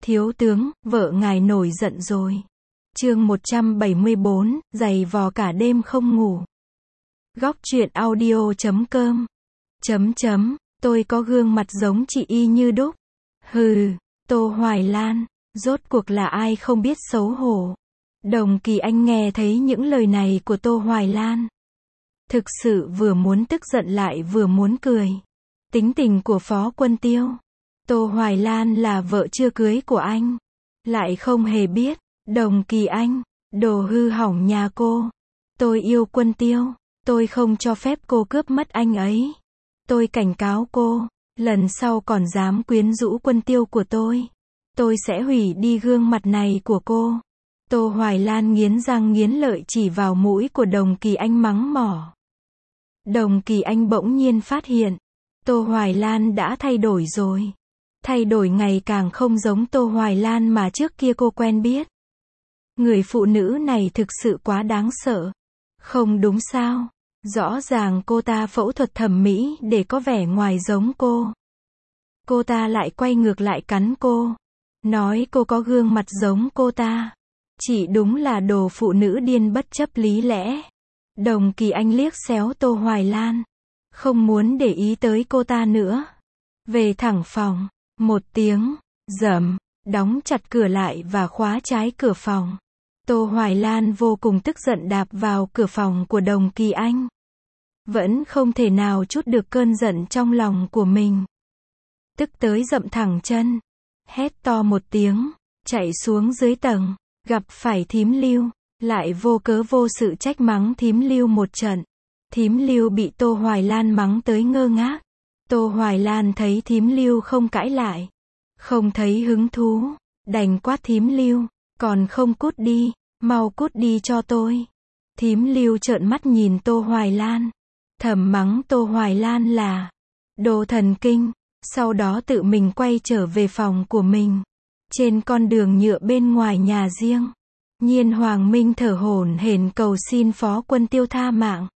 Thiếu tướng, vợ ngài nổi giận rồi. Chương 174, giày vò cả đêm không ngủ. Góc truyện audio.com. Tôi có gương mặt giống chị y như đúc. Hừ, Tô Hoài Lan, rốt cuộc là ai không biết xấu hổ. Đồng Kỳ Anh nghe thấy những lời này của Tô Hoài Lan. Thực sự vừa muốn tức giận lại vừa muốn cười. Tính tình của Phó Quân Tiêu. Tô Hoài Lan là vợ chưa cưới của anh. Lại không hề biết, Đồng Kỳ Anh, đồ hư hỏng nhà cô. Tôi yêu Quân Tiêu, tôi không cho phép cô cướp mất anh ấy. Tôi cảnh cáo cô, lần sau còn dám quyến rũ Quân Tiêu của tôi sẽ hủy đi gương mặt này của cô. Tô Hoài Lan nghiến răng nghiến lợi chỉ vào mũi của Đồng Kỳ Anh mắng mỏ. Đồng Kỳ Anh bỗng nhiên phát hiện, Tô Hoài Lan đã thay đổi rồi. Thay đổi ngày càng không giống Tô Hoài Lan mà trước kia cô quen biết. Người phụ nữ này thực sự quá đáng sợ. Không đúng sao? Rõ ràng cô ta phẫu thuật thẩm mỹ để có vẻ ngoài giống cô. Cô ta lại quay ngược lại cắn cô. Nói cô có gương mặt giống cô ta. Chị đúng là đồ phụ nữ điên bất chấp lý lẽ. Đồng Kỳ Anh liếc xéo Tô Hoài Lan. Không muốn để ý tới cô ta nữa. Về thẳng phòng. Một tiếng, rầm, đóng chặt cửa lại và khóa trái cửa phòng. Tô Hoài Lan vô cùng tức giận đạp vào cửa phòng của Đồng Kỳ Anh. Vẫn không thể nào trút được cơn giận trong lòng của mình. Tức tới dậm thẳng chân. Hét to một tiếng, chạy xuống dưới tầng, gặp phải Thím Lưu, lại vô cớ vô sự trách mắng Thím Lưu một trận. Thím Lưu bị Tô Hoài Lan mắng tới ngơ ngác. Tô Hoài Lan thấy Thím Lưu không cãi lại, không thấy hứng thú, đành quát Thím Lưu, còn không cút đi, mau cút đi cho tôi. Thím Lưu trợn mắt nhìn Tô Hoài Lan, thầm mắng Tô Hoài Lan là đồ thần kinh, sau đó tự mình quay trở về phòng của mình. Trên con đường nhựa bên ngoài nhà riêng, Nhiên Hoàng Minh thở hổn hển cầu xin Phó Quân Tiêu tha mạng.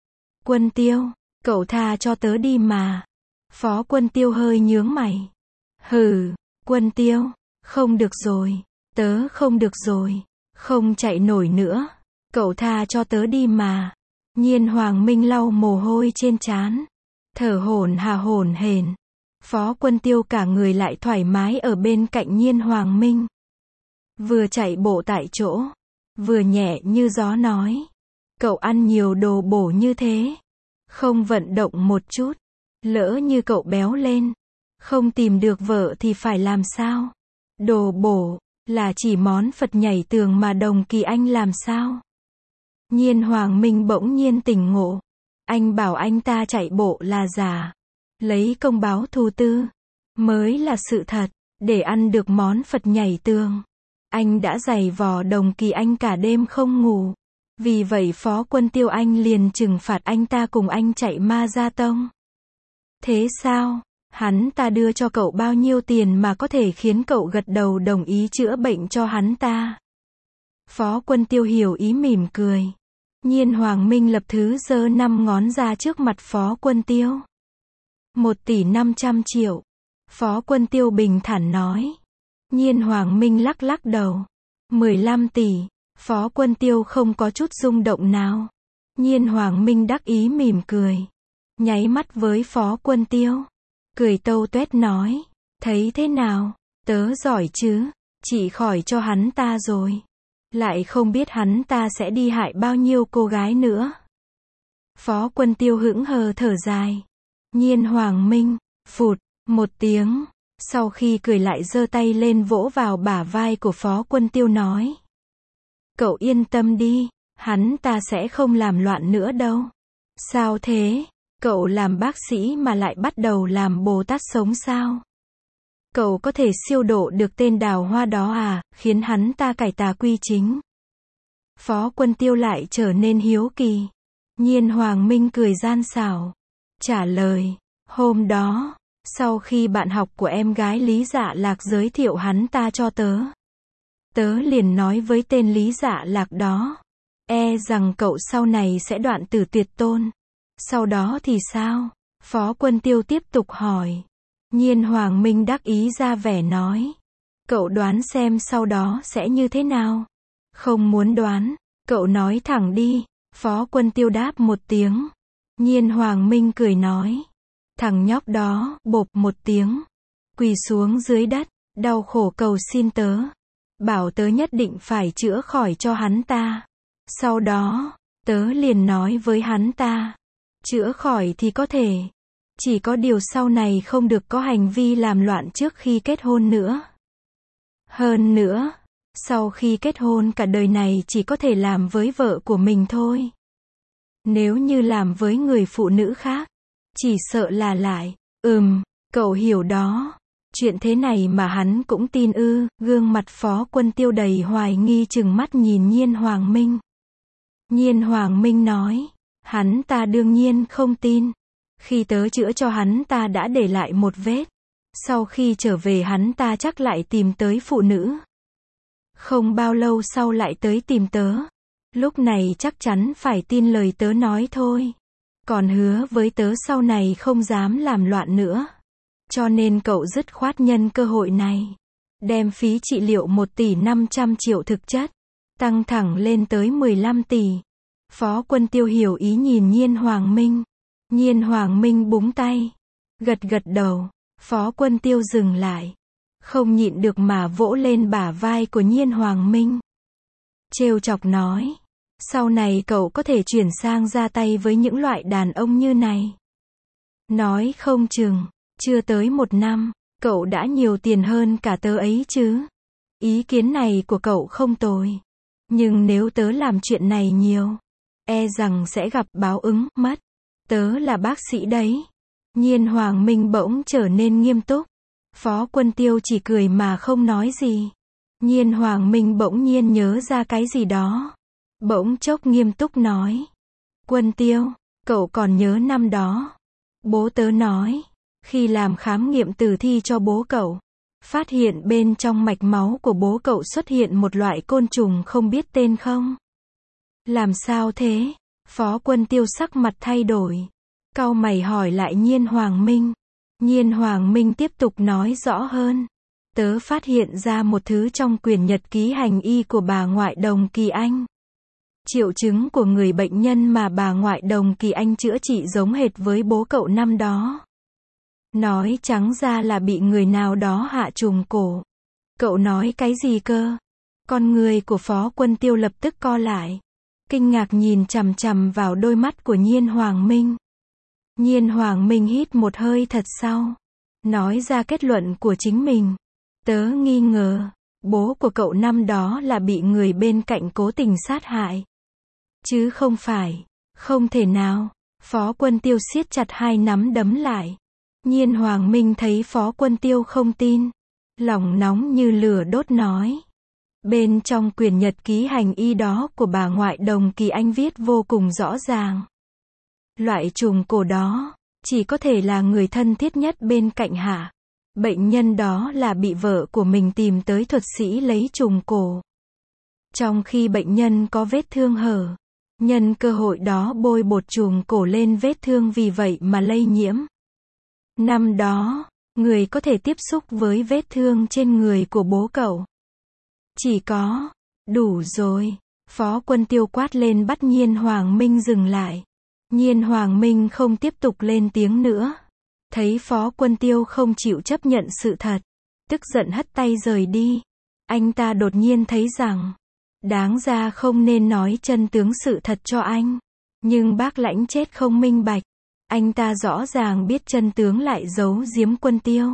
Quân Tiêu, cậu tha cho tớ đi mà. Phó Quân Tiêu hơi nhướng mày. Hừ, Quân Tiêu, không được rồi, tớ không được rồi, không chạy nổi nữa, cậu tha cho tớ đi mà. Nhiên Hoàng Minh lau mồ hôi trên trán, thở hổn hển. Phó Quân Tiêu cả người lại thoải mái ở bên cạnh Nhiên Hoàng Minh. Vừa chạy bộ tại chỗ, vừa nhẹ như gió nói. Cậu ăn nhiều đồ bổ như thế, không vận động một chút. Lỡ như cậu béo lên, không tìm được vợ thì phải làm sao? Đồ bổ, là chỉ món Phật nhảy tường mà Đồng Kỳ Anh làm sao? Nhiên Hoàng Minh bỗng nhiên tỉnh ngộ. Anh bảo anh ta chạy bộ là giả. Lấy công báo thù tư, mới là sự thật. Để ăn được món Phật nhảy tường, anh đã giày vò Đồng Kỳ Anh cả đêm không ngủ. Vì vậy Phó Quân Tiêu anh liền trừng phạt anh ta cùng anh chạy Ma Gia Tông. Thế sao? Hắn ta đưa cho cậu bao nhiêu tiền mà có thể khiến cậu gật đầu đồng ý chữa bệnh cho hắn ta? Phó Quân Tiêu hiểu ý mỉm cười. Nhiên Hoàng Minh lập thứ giơ 5 ngón ra trước mặt Phó Quân Tiêu. 1,5 tỷ. Phó Quân Tiêu bình thản nói. Nhiên Hoàng Minh lắc lắc đầu. 15 tỷ. Phó Quân Tiêu không có chút rung động nào. Nhiên Hoàng Minh đắc ý mỉm cười. Nháy mắt với Phó Quân Tiêu. Cười tâu tuét nói. Thấy thế nào? Tớ giỏi chứ? Chị khỏi cho hắn ta rồi. Lại không biết hắn ta sẽ đi hại bao nhiêu cô gái nữa. Phó Quân Tiêu hững hờ thở dài. Nhiên Hoàng Minh, phụt, một tiếng. Sau khi cười lại giơ tay lên vỗ vào bả vai của Phó Quân Tiêu nói. Cậu yên tâm đi, hắn ta sẽ không làm loạn nữa đâu. Sao thế? Cậu làm bác sĩ mà lại bắt đầu làm Bồ Tát sống sao? Cậu có thể siêu độ được tên Đào Hoa đó à, khiến hắn ta cải tà quy chính? Phó Quân Tiêu lại trở nên hiếu kỳ. Nhiên Hoàng Minh cười gian xảo. Trả lời, hôm đó, sau khi bạn học của em gái Lý Dạ Lạc giới thiệu hắn ta cho tớ. Tớ liền nói với tên Lý Dạ Lạc đó. E rằng cậu sau này sẽ đoạn tử tuyệt tôn. Sau đó thì sao? Phó Quân Tiêu tiếp tục hỏi. Nhiên Hoàng Minh đắc ý ra vẻ nói. Cậu đoán xem sau đó sẽ như thế nào? Không muốn đoán, cậu nói thẳng đi. Phó Quân Tiêu đáp một tiếng. Nhiên Hoàng Minh cười nói. Thằng nhóc đó, bộp một tiếng, quỳ xuống dưới đất, đau khổ cầu xin tớ. Bảo tớ nhất định phải chữa khỏi cho hắn ta. Sau đó, tớ liền nói với hắn ta. Chữa khỏi thì có thể. Chỉ có điều sau này không được có hành vi làm loạn trước khi kết hôn nữa. Hơn nữa, sau khi kết hôn cả đời này chỉ có thể làm với vợ của mình thôi. Nếu như làm với người phụ nữ khác, chỉ sợ là lại. Cậu hiểu đó. Chuyện thế này mà hắn cũng tin ư? Gương mặt Phó Quân Tiêu đầy hoài nghi chừng mắt nhìn Nhiên Hoàng Minh. Nhiên Hoàng Minh nói. Hắn ta đương nhiên không tin. Khi tớ chữa cho hắn ta đã để lại một vết. Sau khi trở về hắn ta chắc lại tìm tới phụ nữ. Không bao lâu sau lại tới tìm tớ. Lúc này chắc chắn phải tin lời tớ nói thôi. Còn hứa với tớ sau này không dám làm loạn nữa. Cho nên cậu dứt khoát nhân cơ hội này. Đem phí trị liệu 1 tỷ 500 triệu thực chất. Tăng thẳng lên tới 15 tỷ. Phó Quân Tiêu hiểu ý nhìn Nhiên Hoàng Minh. Nhiên Hoàng Minh búng tay. Gật gật đầu. Phó Quân Tiêu dừng lại. Không nhịn được mà vỗ lên bả vai của Nhiên Hoàng Minh. Trêu chọc nói. Sau này cậu có thể chuyển sang ra tay với những loại đàn ông như này. Nói không chừng, chưa tới 1 năm, cậu đã nhiều tiền hơn cả tớ ấy chứ. Ý kiến này của cậu không tồi. Nhưng nếu tớ làm chuyện này nhiều, e rằng sẽ gặp báo ứng, mất. Tớ là bác sĩ đấy. Nhiên Hoàng Minh bỗng trở nên nghiêm túc. Phó Quân Tiêu chỉ cười mà không nói gì. Nhiên Hoàng Minh bỗng nhiên nhớ ra cái gì đó. Bỗng chốc nghiêm túc nói. Quân Tiêu, cậu còn nhớ năm đó. Bố tớ nói, khi làm khám nghiệm tử thi cho bố cậu, phát hiện bên trong mạch máu của bố cậu xuất hiện một loại côn trùng không biết tên không? Làm sao thế? Phó Quân Tiêu sắc mặt thay đổi. Cau mày hỏi lại Nhiên Hoàng Minh. Nhiên Hoàng Minh tiếp tục nói rõ hơn. Tớ phát hiện ra một thứ trong quyển nhật ký hành y của bà ngoại Đồng Kỳ Anh. Triệu chứng của người bệnh nhân mà bà ngoại Đồng Kỳ Anh chữa trị giống hệt với bố cậu năm đó. Nói trắng ra là bị người nào đó hạ trùng cổ. Cậu nói cái gì cơ? Con người của Phó Quân Tiêu lập tức co lại. Kinh ngạc nhìn chằm chằm vào đôi mắt của Nhiên Hoàng Minh. Nhiên Hoàng Minh hít một hơi thật sâu. Nói ra kết luận của chính mình. Tớ nghi ngờ, bố của cậu năm đó là bị người bên cạnh cố tình sát hại. Chứ không phải, không thể nào. Phó Quân Tiêu siết chặt hai nắm đấm lại. Nhiên Hoàng Minh thấy Phó Quân Tiêu không tin. Lòng nóng như lửa đốt nói. Bên trong quyển nhật ký hành y đó của bà ngoại Đồng Kỳ Anh viết vô cùng rõ ràng. Loại trùng cổ đó, chỉ có thể là người thân thiết nhất bên cạnh hạ. Bệnh nhân đó là bị vợ của mình tìm tới thuật sĩ lấy trùng cổ. Trong khi bệnh nhân có vết thương hở, nhân cơ hội đó bôi bột trùng cổ lên vết thương vì vậy mà lây nhiễm. Năm đó, người có thể tiếp xúc với vết thương trên người của bố cậu. Chỉ có, đủ rồi. Phó Quân Tiêu quát lên bắt Nhiên Hoàng Minh dừng lại. Nhiên Hoàng Minh không tiếp tục lên tiếng nữa. Thấy Phó Quân Tiêu không chịu chấp nhận sự thật, tức giận hất tay rời đi. Anh ta đột nhiên thấy rằng, đáng ra không nên nói chân tướng sự thật cho anh. Nhưng bác Lãnh chết không minh bạch. Anh ta rõ ràng biết chân tướng lại giấu giếm Quân Tiêu.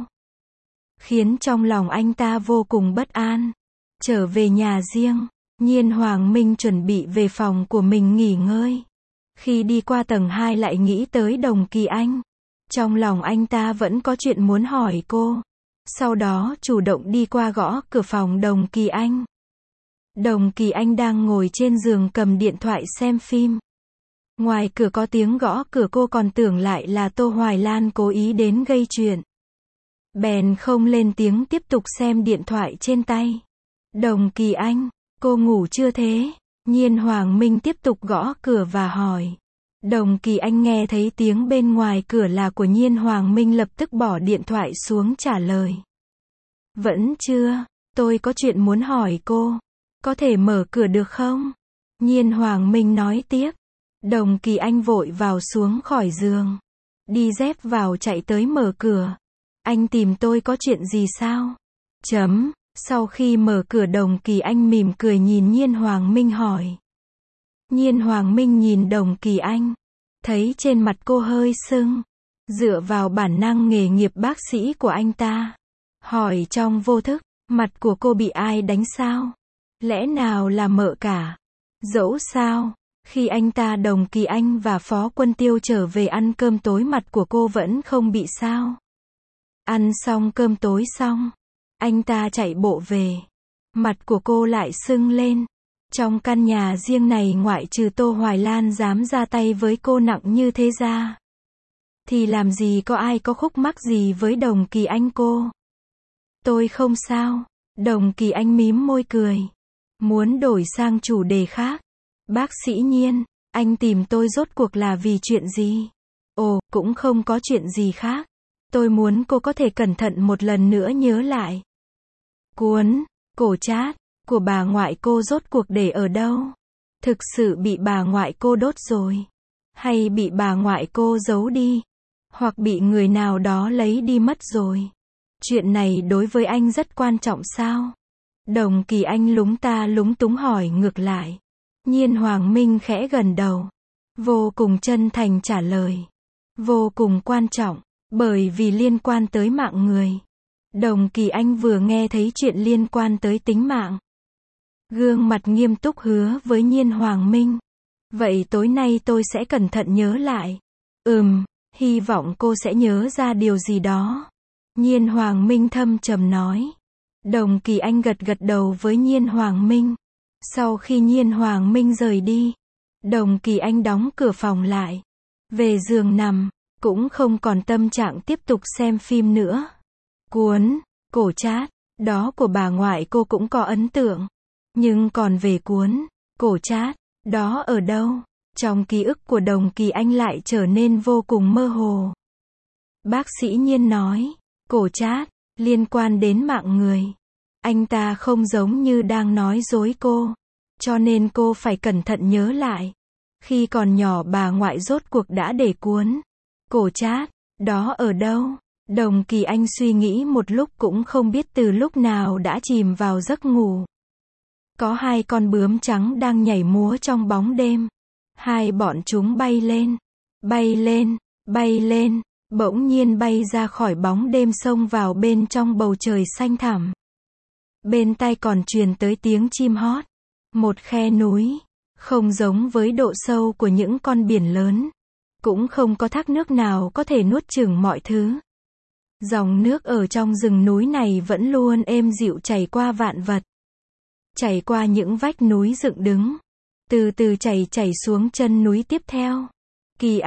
Khiến trong lòng anh ta vô cùng bất an. Trở về nhà riêng, Nhiên Hoàng Minh chuẩn bị về phòng của mình nghỉ ngơi. Khi đi qua tầng 2 lại nghĩ tới Đồng Kỳ Anh. Trong lòng anh ta vẫn có chuyện muốn hỏi cô. Sau đó chủ động đi qua gõ cửa phòng Đồng Kỳ Anh. Đồng Kỳ Anh đang ngồi trên giường cầm điện thoại xem phim. Ngoài cửa có tiếng gõ cửa, cô còn tưởng lại là Tô Hoài Lan cố ý đến gây chuyện. Bèn không lên tiếng tiếp tục xem điện thoại trên tay. Đồng Kỳ Anh, cô ngủ chưa thế? Nhiên Hoàng Minh tiếp tục gõ cửa và hỏi. Đồng Kỳ Anh nghe thấy tiếng bên ngoài cửa là của Nhiên Hoàng Minh lập tức bỏ điện thoại xuống trả lời. Vẫn chưa. tôi có chuyện muốn hỏi cô. Có thể mở cửa được không? Nhiên Hoàng Minh nói tiếp. Đồng Kỳ Anh vội vào xuống khỏi giường. Đi dép vào chạy tới mở cửa. Anh tìm tôi có chuyện gì sao? Sau khi mở cửa Đồng Kỳ Anh mỉm cười nhìn Nhiên Hoàng Minh hỏi. Nhiên Hoàng Minh nhìn Đồng Kỳ Anh. Thấy trên mặt cô hơi sưng. Dựa vào bản năng nghề nghiệp bác sĩ của anh ta. Hỏi trong vô thức, mặt của cô bị ai đánh sao? Lẽ nào là mợ cả? Dẫu sao, khi anh ta Đồng Kỳ Anh và Phó Quân Tiêu trở về ăn cơm tối mặt của cô vẫn không bị sao. Ăn xong cơm tối xong, anh ta chạy bộ về. Mặt của cô lại sưng lên. Trong căn nhà riêng này ngoại trừ Tô Hoài Lan dám ra tay với cô nặng như thế ra, thì làm gì có ai có khúc mắc gì với Đồng Kỳ Anh cô. Tôi không sao. Đồng Kỳ Anh mím môi cười. Muốn đổi sang chủ đề khác. Bác sĩ Nhiên, anh tìm tôi rốt cuộc là vì chuyện gì? Ồ, cũng không có chuyện gì khác. Tôi muốn cô có thể cẩn thận một lần nữa nhớ lại. Cuốn cổ trát của bà ngoại cô rốt cuộc để ở đâu? Thực sự bị bà ngoại cô đốt rồi? Hay bị bà ngoại cô giấu đi? Hoặc bị người nào đó lấy đi mất rồi? Chuyện này đối với anh rất quan trọng sao? Đồng Kỳ Anh lúng ta lúng túng hỏi ngược lại. Nhiên Hoàng Minh khẽ gật đầu. Vô cùng chân thành trả lời. Vô cùng quan trọng, bởi vì liên quan tới mạng người. Đồng Kỳ Anh vừa nghe thấy chuyện liên quan tới tính mạng. Gương mặt nghiêm túc hứa với Nhiên Hoàng Minh. Vậy tối nay tôi sẽ cẩn thận nhớ lại. Hy vọng cô sẽ nhớ ra điều gì đó. Nhiên Hoàng Minh thâm trầm nói. Đồng Kỳ Anh gật đầu với Nhiên Hoàng Minh. Sau khi Nhiên Hoàng Minh rời đi, Đồng Kỳ Anh đóng cửa phòng lại. Về giường nằm, cũng không còn tâm trạng tiếp tục xem phim nữa. Cuốn cổ trát đó của bà ngoại cô cũng có ấn tượng. Nhưng còn về cuốn cổ trát đó ở đâu? Trong ký ức của Đồng Kỳ Anh lại trở nên vô cùng mơ hồ. Bác sĩ Nhiên nói, cổ trát liên quan đến mạng người. Anh ta không giống như đang nói dối cô. Cho nên cô phải cẩn thận nhớ lại. Khi còn nhỏ bà ngoại rốt cuộc đã để cuốn cổ trát đó ở đâu? Đồng Kỳ Anh suy nghĩ một lúc cũng không biết từ lúc nào đã chìm vào giấc ngủ. Có hai con bướm trắng đang nhảy múa trong bóng đêm. Hai bọn chúng bay lên, bay lên, bỗng nhiên bay ra khỏi bóng đêm xông vào bên trong bầu trời xanh thẳm. Bên tai còn truyền tới tiếng chim hót. Một khe núi, không giống với độ sâu của những con biển lớn. Cũng không có thác nước nào có thể nuốt chửng mọi thứ. Dòng nước ở trong rừng núi này vẫn luôn êm dịu chảy qua vạn vật. Chảy qua những vách núi dựng đứng. Từ từ chảy xuống chân núi tiếp theo. Kỳ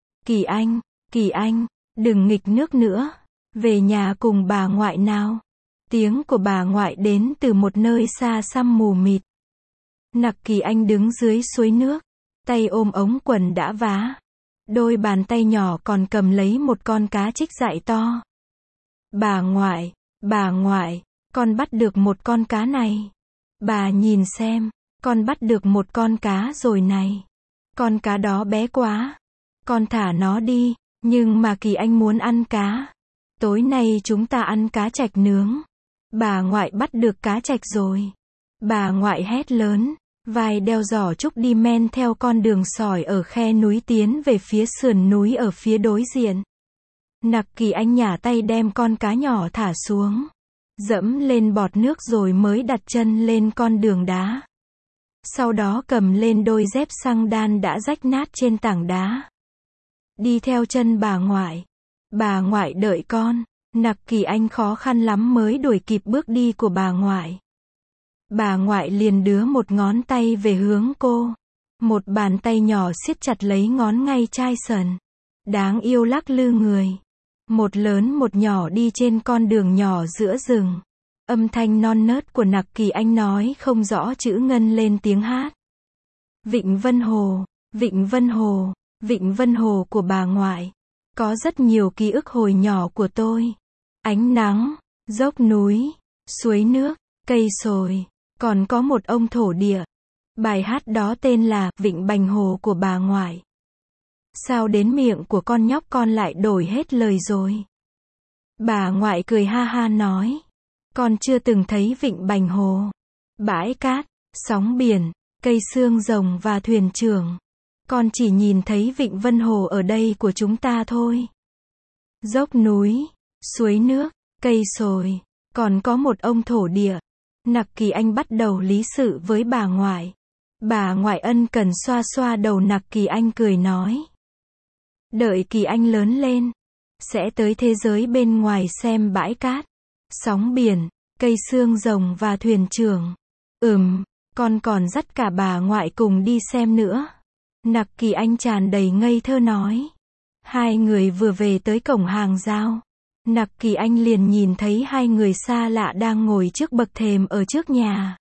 Anh, đừng nghịch nước nữa. Về nhà cùng bà ngoại nào. Tiếng của bà ngoại đến từ một nơi xa xăm mù mịt. Nặc Kỳ Anh đứng dưới suối nước. Tay ôm ống quần đã vá. Đôi bàn tay nhỏ còn cầm lấy một con cá trích dại to. Bà ngoại, con bắt được một con cá này. Bà nhìn xem, con bắt được một con cá rồi này. Con cá đó bé quá. Con thả nó đi, nhưng mà Kỳ Anh muốn ăn cá. Tối nay chúng ta ăn cá trạch nướng. Bà ngoại bắt được cá trạch rồi. Bà ngoại hét lớn, vai đeo giỏ trúc đi men theo con đường sỏi ở khe núi tiến về phía sườn núi ở phía đối diện. Nặc Kỳ Anh nhả tay đem con cá nhỏ thả xuống. Dẫm lên bọt nước rồi mới đặt chân lên con đường đá. Sau đó cầm lên đôi dép xăng đan đã rách nát trên tảng đá. Đi theo chân bà ngoại. Bà ngoại đợi con. Nặc Kỳ Anh khó khăn lắm mới đuổi kịp bước đi của bà ngoại. Bà ngoại liền đưa một ngón tay về hướng cô. Một bàn tay nhỏ siết chặt lấy ngón ngay chai sần. Đáng yêu lắc lư người. Một lớn một nhỏ đi trên con đường nhỏ giữa rừng. Âm thanh non nớt của Nặc Kỳ Anh nói không rõ chữ ngân lên tiếng hát. Vịnh Vân Hồ, Vịnh Vân Hồ, Vịnh Vân Hồ của bà ngoại. Có rất nhiều ký ức hồi nhỏ của tôi. Ánh nắng, dốc núi, suối nước, cây sồi. Còn có một ông thổ địa. Bài hát đó tên là Vịnh Bành Hồ của bà ngoại. Sao đến miệng của con nhóc con lại đổi hết lời rồi? Bà ngoại cười ha ha nói. Con chưa từng thấy Vịnh Bành Hồ, bãi cát, sóng biển, cây xương rồng và thuyền trưởng. Con chỉ nhìn thấy Vịnh Vân Hồ ở đây của chúng ta thôi. Dốc núi, suối nước, cây sồi. Còn có một ông thổ địa. Nặc Kỳ Anh bắt đầu lý sự với bà ngoại. Bà ngoại ân cần xoa xoa đầu Nặc Kỳ Anh cười nói. Đợi Kỳ Anh lớn lên, sẽ tới thế giới bên ngoài xem bãi cát, sóng biển, cây xương rồng và thuyền trưởng. Con còn dắt cả bà ngoại cùng đi xem nữa. Nặc Kỳ Anh tràn đầy ngây thơ nói. Hai người vừa về tới cổng hàng rào. Nặc Kỳ Anh liền nhìn thấy hai người xa lạ đang ngồi trước bậc thềm ở trước nhà.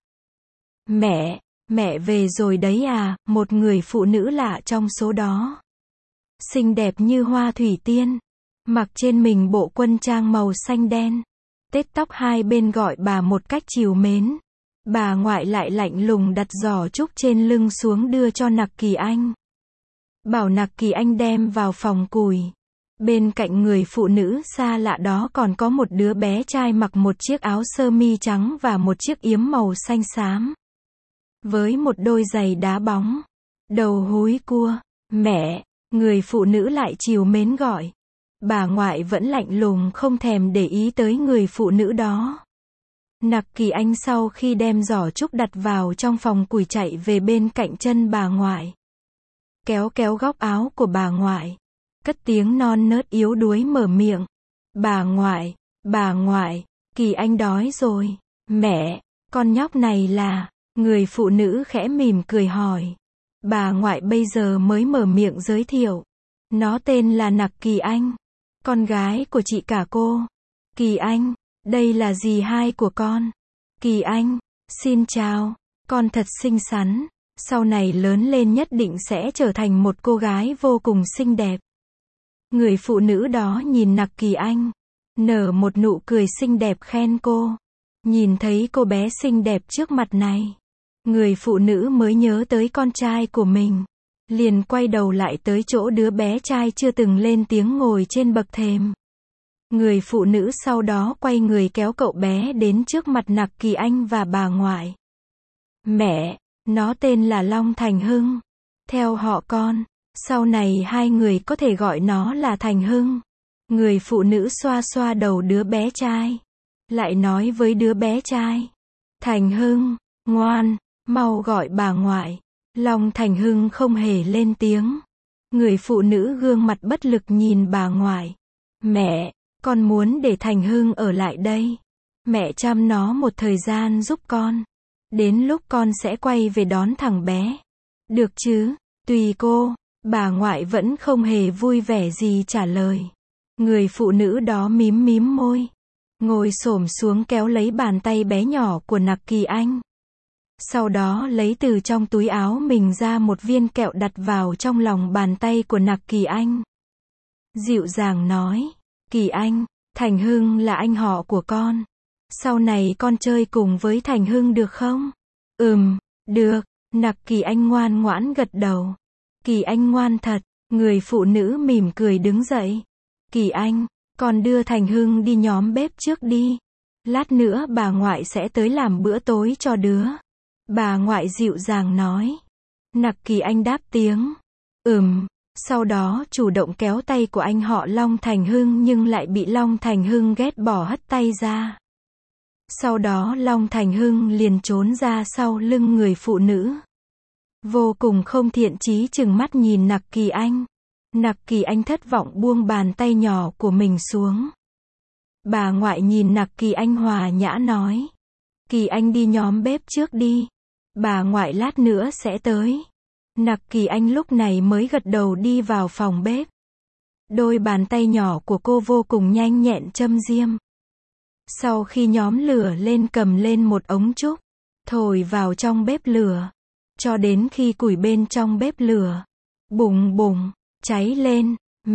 Mẹ về rồi đấy à, một người phụ nữ lạ trong số đó. Xinh đẹp như hoa thủy tiên. Mặc trên mình bộ quân trang màu xanh đen. Tết tóc hai bên gọi bà một cách trìu mến. Bà ngoại lại lạnh lùng đặt giỏ trúc trên lưng xuống đưa cho Nặc Kỳ Anh. Bảo Nặc Kỳ Anh đem vào phòng củi. Bên cạnh người phụ nữ xa lạ đó còn có một đứa bé trai mặc một chiếc áo sơ mi trắng và một chiếc yếm màu xanh xám. Với một đôi giày đá bóng. Đầu húi cua. Mẹ, người phụ nữ lại trìu mến gọi. Bà ngoại vẫn lạnh lùng không thèm để ý tới người phụ nữ đó. Nặc Kỳ Anh sau khi đem giỏ trúc đặt vào trong phòng củi chạy về bên cạnh chân bà ngoại. Kéo góc áo của bà ngoại. Cất tiếng non nớt yếu đuối mở miệng. Bà ngoại, Kỳ Anh đói rồi. Mẹ, con nhóc này là... Người phụ nữ khẽ mỉm cười hỏi. Bà ngoại bây giờ mới mở miệng giới thiệu. Nó tên là Nặc Kỳ Anh. Con gái của chị cả cô. Kỳ Anh, đây là dì hai của con. Kỳ Anh, xin chào. Con thật xinh xắn. Sau này lớn lên nhất định sẽ trở thành một cô gái vô cùng xinh đẹp. Người phụ nữ đó nhìn Nặc Kỳ Anh. Nở một nụ cười xinh đẹp khen cô. Nhìn thấy cô bé xinh đẹp trước mặt này. Người phụ nữ mới nhớ tới con trai của mình. Liền quay đầu lại tới chỗ đứa bé trai chưa từng lên tiếng ngồi trên bậc thềm. Người phụ nữ sau đó quay người kéo cậu bé đến trước mặt Nặc Kỳ Anh và bà ngoại. Mẹ, nó tên là Long Thành Hưng. Theo họ con, sau này hai người có thể gọi nó là Thành Hưng. Người phụ nữ xoa xoa đầu đứa bé trai. Lại nói với đứa bé trai. Thành Hưng, ngoan, mau gọi bà ngoại. Long Thành Hưng không hề lên tiếng. Người phụ nữ gương mặt bất lực nhìn bà ngoại. Mẹ, con muốn để Thành Hưng ở lại đây. Mẹ chăm nó một thời gian giúp con. Đến lúc con sẽ quay về đón thằng bé. Được chứ? Tùy cô. Bà ngoại vẫn không hề vui vẻ gì trả lời. Người phụ nữ đó mím môi. Ngồi xổm xuống kéo lấy bàn tay bé nhỏ của Nặc Kỳ Anh. Sau đó lấy từ trong túi áo mình ra một viên kẹo đặt vào trong lòng bàn tay của Nặc Kỳ Anh. Dịu dàng nói. Kỳ Anh, Thành Hưng là anh họ của con. Sau này con chơi cùng với Thành Hưng được không? Được. Nặc Kỳ Anh ngoan ngoãn gật đầu. Kỳ Anh ngoan thật. Người phụ nữ mỉm cười đứng dậy. Kỳ Anh, con đưa Thành Hưng đi nhóm bếp trước đi. Lát nữa bà ngoại sẽ tới làm bữa tối cho đứa. Bà ngoại dịu dàng nói. Nặc Kỳ Anh đáp tiếng. Sau đó chủ động kéo tay của anh họ Long Thành Hưng nhưng lại bị Long Thành Hưng ghét bỏ hất tay ra. Sau đó Long Thành Hưng liền trốn ra sau lưng người phụ nữ. Vô cùng không thiện chí trừng mắt nhìn Nặc Kỳ Anh. Nặc Kỳ Anh thất vọng buông bàn tay nhỏ của mình xuống. Bà ngoại nhìn Nặc Kỳ Anh hòa nhã nói. Kỳ Anh đi nhóm bếp trước đi. Bà ngoại lát nữa sẽ tới. Nặc Kỳ Anh lúc này mới gật đầu đi vào phòng bếp. Đôi bàn tay nhỏ của cô vô cùng nhanh nhẹn châm diêm. Sau khi nhóm lửa lên cầm lên một ống trúc. Thổi vào trong bếp lửa. Cho đến khi củi bên trong bếp lửa. Bùng bùng. Cháy lên.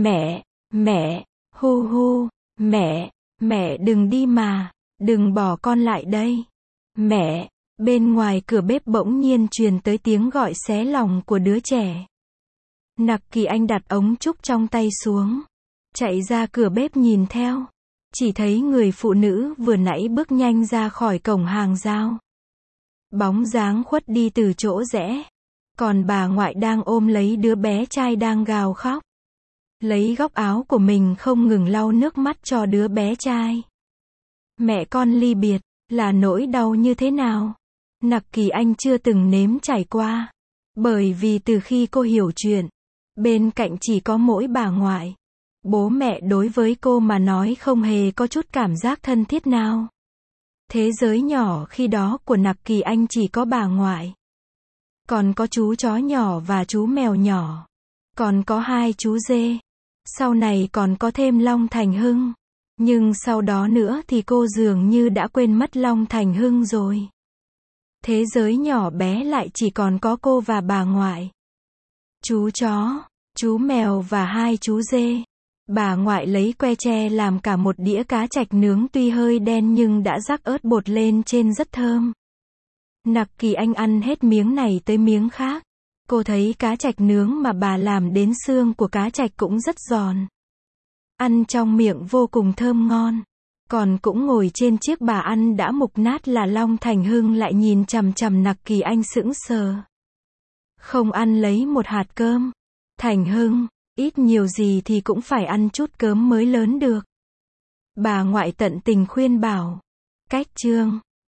Mẹ. Hu. Mẹ đừng đi mà. Đừng bỏ con lại đây. Mẹ, bên ngoài cửa bếp bỗng nhiên truyền tới tiếng gọi xé lòng của đứa trẻ. Nặc Kỳ Anh đặt ống trúc trong tay xuống, chạy ra cửa bếp nhìn theo. Chỉ thấy người phụ nữ vừa nãy bước nhanh ra khỏi cổng hàng rào. Bóng dáng khuất đi từ chỗ rẽ. Còn bà ngoại đang ôm lấy đứa bé trai đang gào khóc. Lấy góc áo của mình không ngừng lau nước mắt cho đứa bé trai. Mẹ con ly biệt, là nỗi đau như thế nào? Nặc Kỳ Anh chưa từng nếm trải qua. Bởi vì từ khi cô hiểu chuyện, bên cạnh chỉ có mỗi bà ngoại. Bố mẹ đối với cô mà nói không hề có chút cảm giác thân thiết nào. Thế giới nhỏ khi đó của Nặc Kỳ Anh chỉ có bà ngoại. Còn có chú chó nhỏ và chú mèo nhỏ. Còn có 2 chú dê. Sau này còn có thêm Long Thành Hưng. Nhưng sau đó nữa thì cô dường như đã quên mất Long Thành Hưng rồi. Thế giới nhỏ bé lại chỉ còn có cô và bà ngoại. Chú chó, chú mèo và 2 chú dê. Bà ngoại lấy que tre làm cả một đĩa cá trạch nướng tuy hơi đen nhưng đã rắc ớt bột lên trên rất thơm. Nặc Kỳ Anh ăn hết miếng này tới miếng khác. Cô thấy cá trạch nướng mà bà làm đến xương của cá trạch cũng rất giòn. Ăn trong miệng vô cùng thơm ngon. Còn cũng ngồi trên chiếc bà ăn đã mục nát là Long Thành Hưng lại nhìn chằm chằm Nặc Kỳ Anh sững sờ. Không ăn lấy một hạt cơm. Thành Hưng, ít nhiều gì thì cũng phải ăn chút cơm mới lớn được. Bà ngoại tận tình khuyên bảo. Cách chương